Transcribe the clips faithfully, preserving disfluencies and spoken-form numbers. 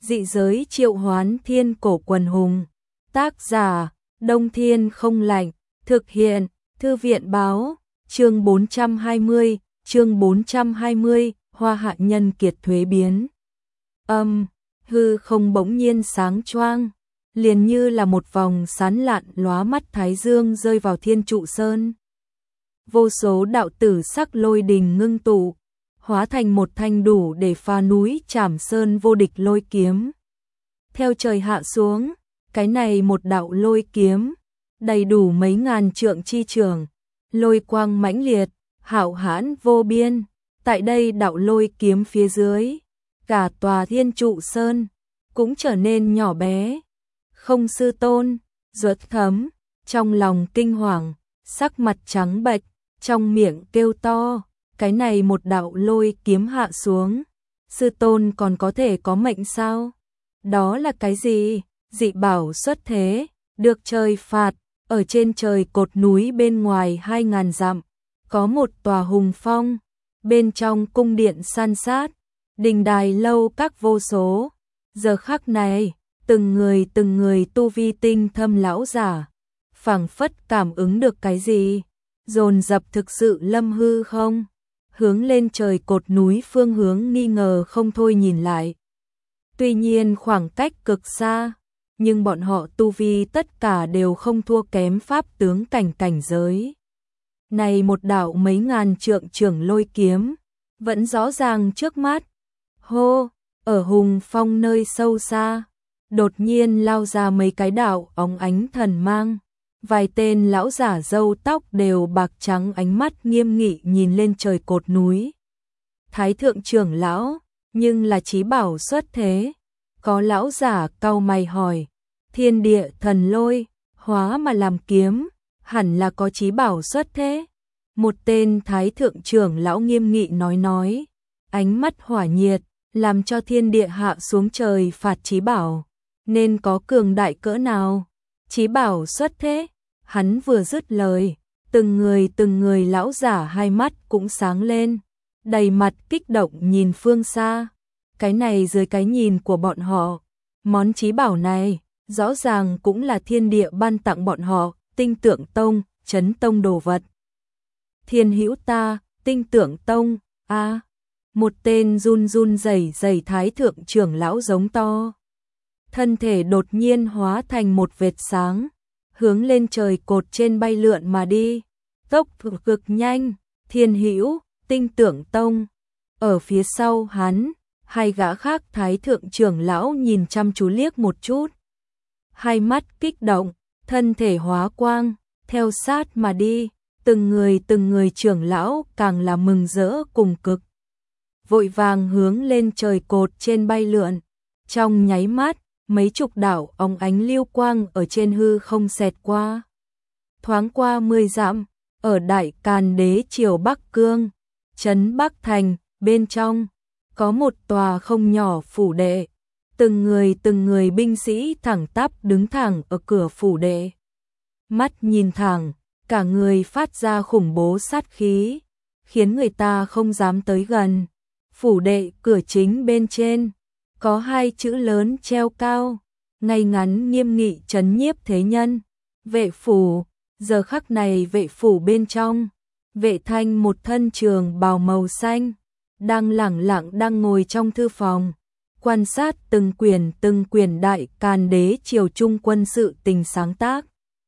Dị giới triệu hoán thiên cổ quần hùng. Tác giả, Đông Thiên không lạnh. Thực hiện, Thư viện báo. Chương bốn trăm hai mươi, chương bốn trăm hai mươi, Hoa hạ nhân kiệt thuế biến. Âm, hư không bỗng nhiên sáng choang, liền như là một vòng sán lạn lóa mắt thái dương rơi vào Thiên Trụ Sơn. Vô số đạo tử sắc lôi đình ngưng tụ, hóa thành một thanh đủ để phá núi Trảm Sơn vô địch lôi kiếm. Theo trời hạ xuống, cái này một đạo lôi kiếm, đầy đủ mấy ngàn trượng chi trường, lôi quang mãnh liệt, hạo hãn vô biên. Tại đây đạo lôi kiếm phía dưới, cả tòa Thiên Trụ Sơn cũng trở nên nhỏ bé. Không sư tôn, ruột thấm, trong lòng kinh hoàng, sắc mặt trắng bệch, trong miệng kêu to, cái này một đạo lôi kiếm hạ xuống, sư tôn còn có thể có mệnh sao? Đó là cái gì? Dị bảo xuất thế, được trời phạt, ở trên trời cột núi bên ngoài hai ngàn dặm, có một tòa hùng phong, bên trong cung điện san sát, đình đài lâu các vô số. Giờ khắc này, từng người từng người tu vi tinh thâm lão giả, phảng phất cảm ứng được cái gì, dồn dập thực sự lâm hư không, hướng lên trời cột núi phương hướng nghi ngờ không thôi nhìn lại. Tuy nhiên khoảng cách cực xa, nhưng bọn họ tu vi tất cả đều không thua kém pháp tướng cảnh cảnh giới. Này một đạo mấy ngàn trượng trưởng lôi kiếm, vẫn rõ ràng trước mắt. Hô, ở hùng phong nơi sâu xa, đột nhiên lao ra mấy cái đạo óng ánh thần mang. Vài tên lão giả râu tóc đều bạc trắng, ánh mắt nghiêm nghị nhìn lên trời cột núi. Thái thượng trưởng lão, nhưng là chí bảo xuất thế. Có lão giả cau mày hỏi, thiên địa thần lôi, hóa mà làm kiếm, hẳn là có chí bảo xuất thế. Một tên thái thượng trưởng lão nghiêm nghị nói nói, ánh mắt hỏa nhiệt, làm cho thiên địa hạ xuống trời phạt chí bảo, nên có cường đại cỡ nào. Chí bảo xuất thế, hắn vừa dứt lời, từng người từng người lão giả hai mắt cũng sáng lên, đầy mặt kích động nhìn phương xa. Cái này dưới cái nhìn của bọn họ, món chí bảo này rõ ràng cũng là thiên địa ban tặng bọn họ, Tinh Tượng Tông, Chấn Tông đồ vật. Thiên hữu ta, Tinh Tượng Tông, a à, một tên run run rẩy rẩy thái thượng trưởng lão giống to. Thân thể đột nhiên hóa thành một vệt sáng, hướng lên trời cột trên bay lượn mà đi. Tốc cực nhanh, Thiên hữu, Tinh Tượng Tông. Ở phía sau hắn, hai gã khác thái thượng trưởng lão nhìn chăm chú liếc một chút. Hai mắt kích động, thân thể hóa quang, theo sát mà đi. Từng người từng người trưởng lão càng là mừng rỡ cùng cực, vội vàng hướng lên trời cột trên bay lượn. Trong nháy mắt, mấy chục đạo óng ánh lưu quang ở trên hư không xẹt qua. Thoáng qua mười dặm, ở Đại Càn Đế triều Bắc Cương, trấn Bắc Thành, bên trong có một tòa không nhỏ phủ đệ. Từng người từng người binh sĩ thẳng tắp đứng thẳng ở cửa phủ đệ. Mắt nhìn thẳng, cả người phát ra khủng bố sát khí, khiến người ta không dám tới gần. Phủ đệ cửa chính bên trên, có hai chữ lớn treo cao, ngay ngắn nghiêm nghị trấn nhiếp thế nhân. Vệ phủ. Giờ khắc này vệ phủ bên trong, Vệ Thanh một thân trường bào màu xanh, đang lẳng lặng đang ngồi trong thư phòng, quan sát từng quyển từng quyển Đại Càn Đế triều trung quân sự tình sáng tác.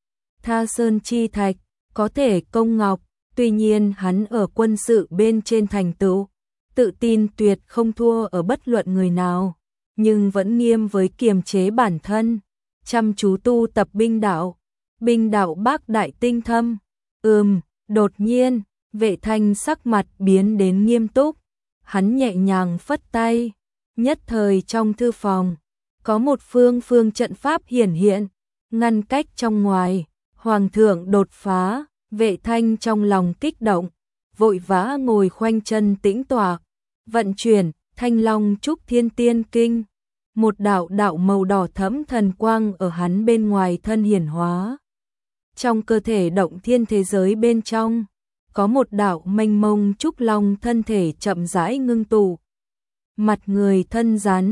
Tha sơn chi thạch, có thể công ngọc, tuy nhiên hắn ở quân sự bên trên thành tựu, tự tin tuyệt không thua ở bất luận người nào, nhưng vẫn nghiêm với kiềm chế bản thân, chăm chú tu tập binh đạo. Binh đạo bác đại tinh thâm. Ừm, đột nhiên, Vệ Thanh sắc mặt biến đến nghiêm túc, hắn nhẹ nhàng phất tay, nhất thời trong thư phòng có một phương phương trận pháp hiển hiện, ngăn cách trong ngoài. Hoàng thượng đột phá. Vệ Thanh trong lòng kích động, vội vã ngồi khoanh chân tĩnh tọa, vận chuyển Thanh Long Trúc Thiên Tiên Kinh. Một đạo đạo màu đỏ thẫm thần quang ở hắn bên ngoài thân hiển hóa. Trong cơ thể động thiên thế giới bên trong, có một đạo mênh mông trúc long thân thể chậm rãi ngưng tụ. Mặt người thân rắn,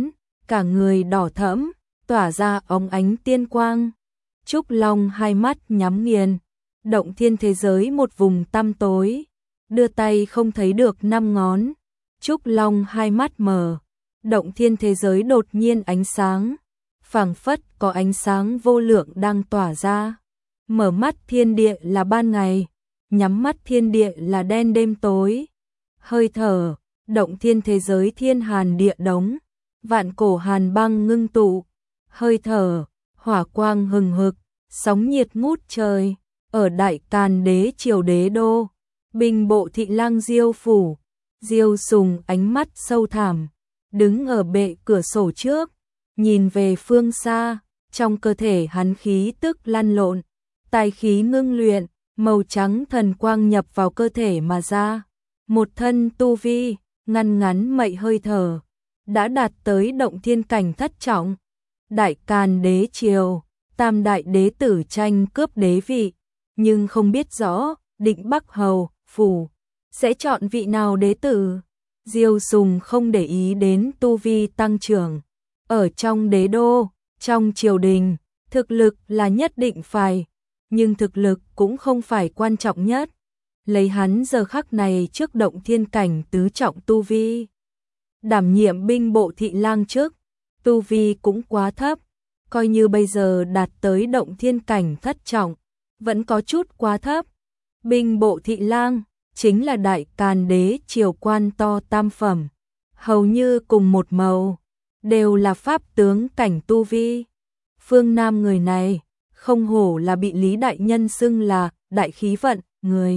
cả người đỏ thẫm, tỏa ra óng ánh tiên quang. Trúc Long hai mắt nhắm nghiền, động thiên thế giới một vùng tăm tối, đưa tay không thấy được năm ngón. Trúc Long hai mắt mở, động thiên thế giới đột nhiên ánh sáng, phảng phất có ánh sáng vô lượng đang tỏa ra. Mở mắt thiên địa là ban ngày, nhắm mắt thiên địa là đen đêm tối. Hơi thở, động thiên thế giới thiên hàn địa đống, vạn cổ hàn băng ngưng tụ. Hơi thở, hỏa quang hừng hực, sóng nhiệt ngút trời. Ở Đại Càn Đế triều đế đô, binh bộ thị lang Diêu phủ, Diêu Sùng ánh mắt sâu thẳm, đứng ở bệ cửa sổ trước, nhìn về phương xa, trong cơ thể hắn khí tức lăn lộn, tài khí ngưng luyện, màu trắng thần quang nhập vào cơ thể mà ra. Một thân tu vi, ngăn ngắn mậy hơi thở, đã đạt tới động thiên cảnh thất trọng. Đại Càn Đế triều, tam đại đế tử tranh cướp đế vị, nhưng không biết rõ Định Bắc Hầu phủ sẽ chọn vị nào đế tử. Diêu Sùng không để ý đến tu vi tăng trưởng. Ở trong đế đô, trong triều đình, thực lực là nhất định phải, nhưng thực lực cũng không phải quan trọng nhất. Lấy hắn giờ khắc này trước động thiên cảnh tứ trọng tu vi, đảm nhiệm binh bộ thị lang trước, tu vi cũng quá thấp, coi như bây giờ đạt tới động thiên cảnh thất trọng, vẫn có chút quá thấp. Binh bộ thị lang chính là Đại Càn Đế triều quan to tam phẩm, hầu như cùng một màu, đều là pháp tướng cảnh tu vi. Phương Nam người này, không hổ là bị Lý đại nhân xưng là đại khí vận người.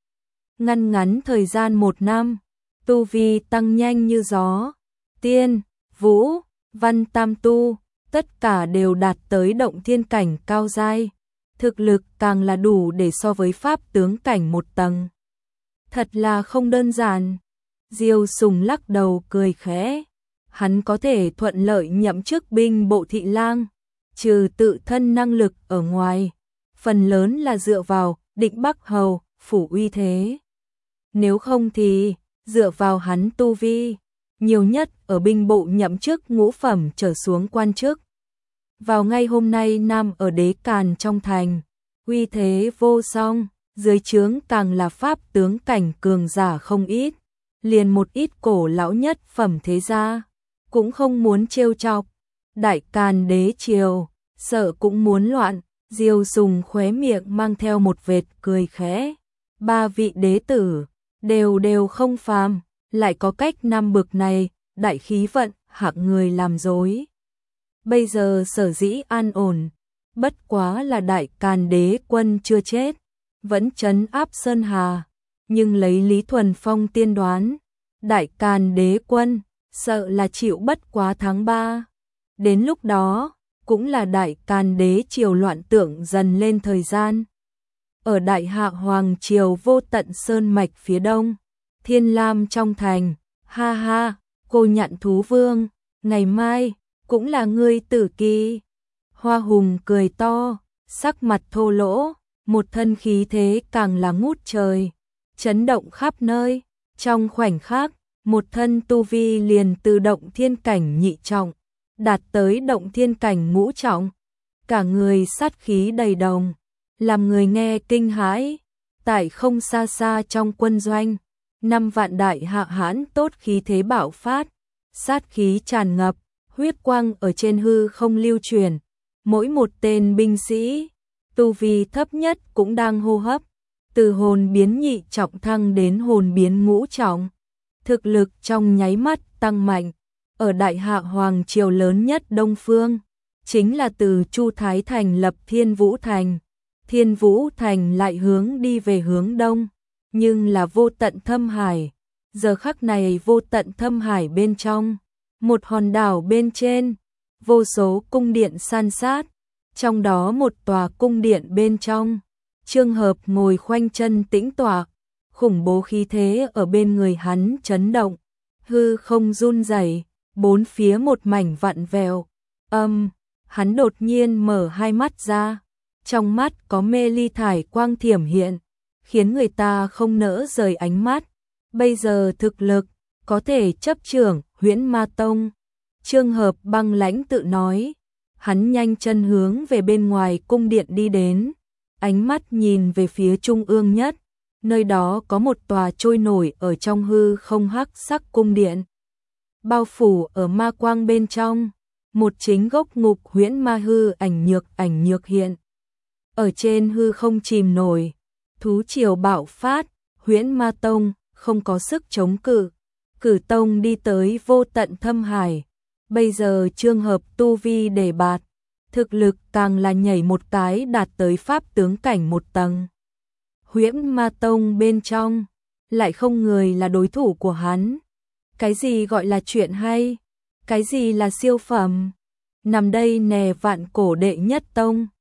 Ngăn ngắn thời gian một năm, tu vi tăng nhanh như gió, tiên, vũ, văn tam tu, tất cả đều đạt tới động thiên cảnh cao giai, thực lực càng là đủ để so với pháp tướng cảnh một tầng. Thật là không đơn giản. Diêu Sùng lắc đầu cười khẽ, hắn có thể thuận lợi nhậm chức binh bộ thị lang, trừ tự thân năng lực ở ngoài, phần lớn là dựa vào Định Bắc Hầu phủ uy thế. Nếu không thì dựa vào hắn tu vi, nhiều nhất ở binh bộ nhậm chức ngũ phẩm trở xuống quan chức. Vào ngay hôm nay Nam ở Đế Càn trong thành, uy thế vô song, dưới trướng càng là pháp tướng cảnh cường giả không ít, liền một ít cổ lão nhất phẩm thế gia cũng không muốn trêu chọc. Đại Càn Đế triều, sợ cũng muốn loạn. Diêu Sùng khóe miệng mang theo một vệt cười khẽ. Ba vị đế tử đều đều không phàm, lại có cách năm bực này, đại khí vận, hạng người làm dối. Bây giờ sở dĩ an ổn, bất quá là Đại Càn Đế quân chưa chết, vẫn trấn áp Sơn Hà, nhưng lấy Lý Thuần Phong tiên đoán, Đại Càn Đế quân sợ là chịu bất quá tháng ba. Đến lúc đó, cũng là Đại Càn Đế triều loạn tượng dần lên thời gian. Ở Đại Hạ Hoàng triều vô tận sơn mạch phía đông, Thiên Lam trong thành, ha ha, cô Nhạn Thú Vương, ngày mai cũng là ngươi tử kỳ. Hoa Hùng cười to, sắc mặt thô lỗ, một thân khí thế càng là ngút trời, chấn động khắp nơi. Trong khoảnh khắc, một thân tu vi liền từ động thiên cảnh nhị trọng đạt tới động thiên cảnh ngũ trọng, cả người sát khí đầy đồng, làm người nghe kinh hãi. Tại không xa xa trong quân doanh, năm vạn đại hạ hãn tốt khí thế bạo phát, sát khí tràn ngập, huyết quang ở trên hư không lưu truyền, mỗi một tên binh sĩ tu vi thấp nhất cũng đang hô hấp, từ hồn biến nhị trọng thăng đến hồn biến ngũ trọng, thực lực trong nháy mắt tăng mạnh. Ở Đại Hạ Hoàng triều lớn nhất Đông Phương, chính là từ Chu Thái Thành lập Thiên Vũ Thành. Thiên Vũ Thành lại hướng đi về hướng đông, nhưng là vô tận thâm hải. Giờ khắc này vô tận thâm hải bên trong, một hòn đảo bên trên, vô số cung điện san sát, trong đó một tòa cung điện bên trong, Trương Hợp ngồi khoanh chân tĩnh tọa, khủng bố khí thế ở bên người hắn chấn động, hư không run rẩy, bốn phía một mảnh vặn vẹo. Âm, hắn đột nhiên mở hai mắt ra, trong mắt có mê ly thải quang thiểm hiện, khiến người ta không nỡ rời ánh mắt. Bây giờ thực lực có thể chấp trưởng Huyễn Ma Tông, Trương Hợp băng lãnh tự nói. Hắn nhanh chân hướng về bên ngoài cung điện đi đến, ánh mắt nhìn về phía trung ương nhất, nơi đó có một tòa trôi nổi ở trong hư không hắc sắc cung điện. Bao phủ ở ma quang bên trong, một chính gốc ngục huyễn ma hư ảnh nhược ảnh nhược hiện. Ở trên hư không chìm nổi, thú triều bạo phát, huyễn ma tông không có sức chống cự, cử tông đi tới vô tận thâm hải. Bây giờ Trương Hợp tu vi đề bạt, thực lực càng là nhảy một cái đạt tới pháp tướng cảnh một tầng. Huyễn ma tông bên trong, lại không người là đối thủ của hắn. Cái gì gọi là chuyện hay? Cái gì là siêu phẩm? Nằm đây nè vạn cổ đệ nhất tông,